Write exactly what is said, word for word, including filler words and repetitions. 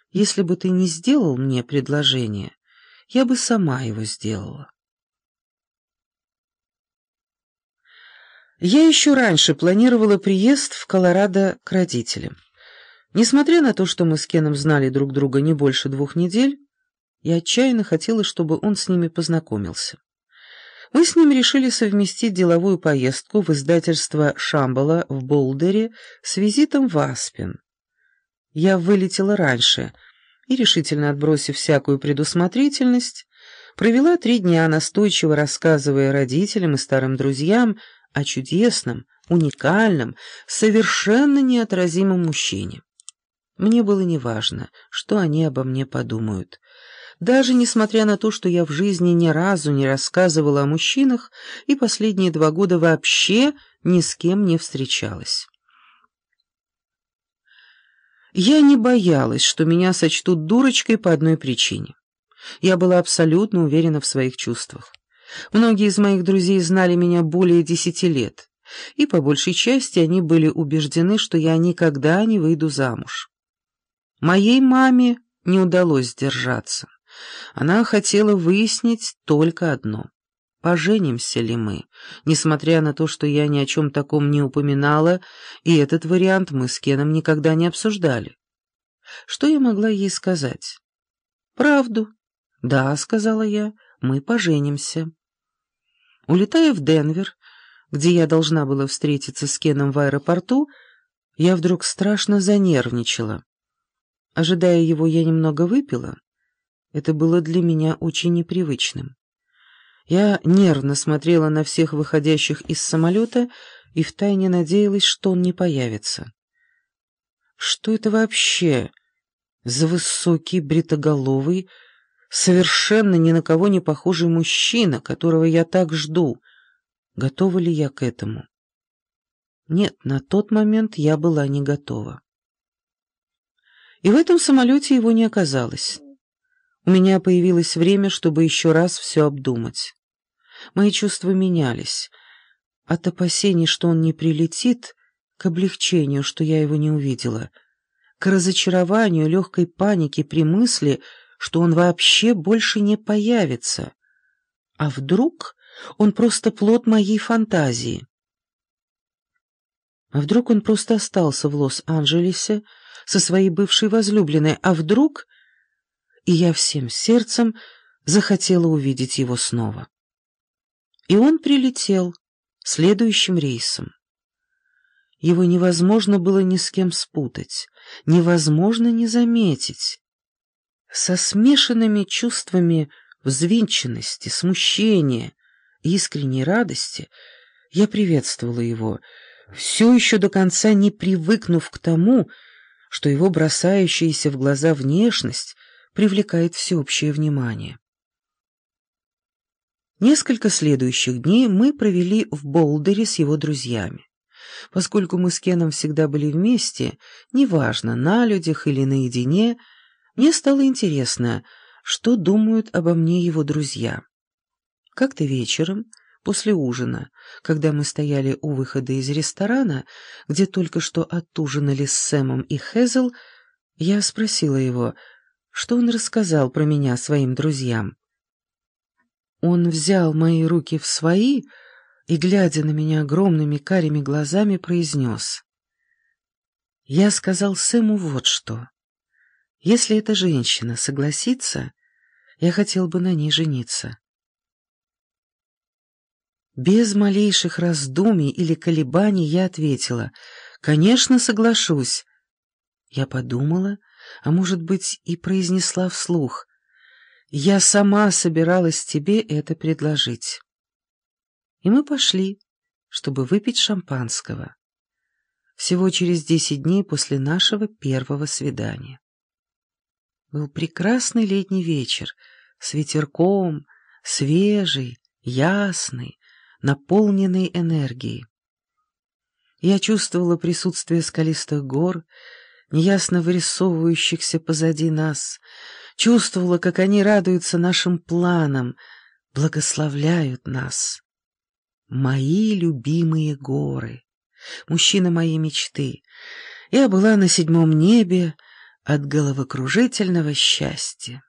Если бы ты не сделал мне предложение, я бы сама его сделала. Я еще раньше планировала приезд в Колорадо к родителям. Несмотря на то, что мы с Кеном знали друг друга не больше двух недель, я отчаянно хотела, чтобы он с ними познакомился. Мы с ним решили совместить деловую поездку в издательство Шамбала в Болдере с визитом в Аспен. Я вылетела раньше и, решительно отбросив всякую предусмотрительность, провела три дня, настойчиво рассказывая родителям и старым друзьям о чудесном, уникальном, совершенно неотразимом мужчине. Мне было неважно, что они обо мне подумают. Даже несмотря на то, что я в жизни ни разу не рассказывала о мужчинах и последние два года вообще ни с кем не встречалась. Я не боялась, что меня сочтут дурочкой по одной причине. Я была абсолютно уверена в своих чувствах. Многие из моих друзей знали меня более десяти лет, и по большей части они были убеждены, что я никогда не выйду замуж. Моей маме не удалось сдержаться. Она хотела выяснить только одно: поженимся ли мы, несмотря на то, что я ни о чем таком не упоминала, и этот вариант мы с Кеном никогда не обсуждали. Что я могла ей сказать? Правду. «Да», — сказала я, — «мы поженимся». Улетая в Денвер, где я должна была встретиться с Кеном в аэропорту, я вдруг страшно занервничала. Ожидая его, я немного выпила. Это было для меня очень непривычным. Я нервно смотрела на всех выходящих из самолета и втайне надеялась, что он не появится. Что это вообще за высокий, бритоголовый, совершенно ни на кого не похожий мужчина, которого я так жду? Готова ли я к этому? Нет, на тот момент я была не готова. И в этом самолете его не оказалось. У меня появилось время, чтобы еще раз все обдумать. Мои чувства менялись. От опасений, что он не прилетит, к облегчению, что я его не увидела, к разочарованию, легкой панике при мысли, что он вообще больше не появится. А вдруг он просто плод моей фантазии? А вдруг он просто остался в Лос-Анджелесе со своей бывшей возлюбленной? А вдруг... И я всем сердцем захотела увидеть его снова. И он прилетел следующим рейсом. Его невозможно было ни с кем спутать, невозможно не заметить. Со смешанными чувствами взвинченности, смущения и искренней радости я приветствовала его, все еще до конца не привыкнув к тому, что его бросающаяся в глаза внешность привлекает всеобщее внимание. Несколько следующих дней мы провели в Болдере с его друзьями. Поскольку мы с Кеном всегда были вместе, неважно, на людях или наедине, мне стало интересно, что думают обо мне его друзья. Как-то вечером, после ужина, когда мы стояли у выхода из ресторана, где только что отужинали с Сэмом и Хэзл, я спросила его, что он рассказал про меня своим друзьям. Он взял мои руки в свои и, глядя на меня огромными карими глазами, произнес: «Я сказал Сэму вот что. Если эта женщина согласится, я хотел бы на ней жениться». Без малейших раздумий или колебаний я ответила: «Конечно, соглашусь». Я подумала, а может быть и произнесла вслух: «Я сама собиралась тебе это предложить». И мы пошли, чтобы выпить шампанского. Всего через десять дней после нашего первого свидания. Был прекрасный летний вечер, с ветерком, свежий, ясный, наполненный энергией. Я чувствовала присутствие скалистых гор, неясно вырисовывающихся позади нас, чувствовала, как они радуются нашим планам, благословляют нас. Мои любимые горы, мужчина моей мечты. Я была на седьмом небе, от головокружительного счастья.